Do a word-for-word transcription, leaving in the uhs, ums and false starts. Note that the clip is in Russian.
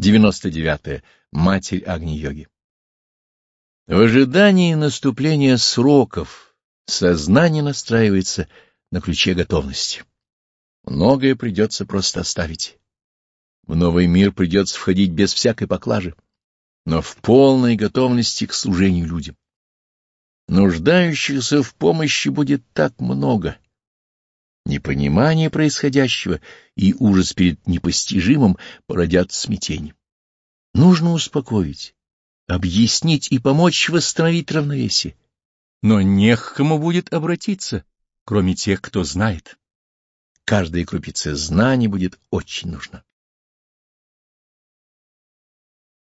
девяносто девятое. Матерь Агни-йоги. В ожидании наступления сроков сознание настраивается на ключе готовности. Многое придется просто оставить. В новый мир придется входить без всякой поклажи, но в полной готовности к служению людям. Нуждающихся в помощи будет так много. Непонимание происходящего и ужас перед непостижимым породят смятение. Нужно успокоить, объяснить и помочь восстановить равновесие. Но не к кому будет обратиться, кроме тех, кто знает. Каждая крупица знаний будет очень нужна.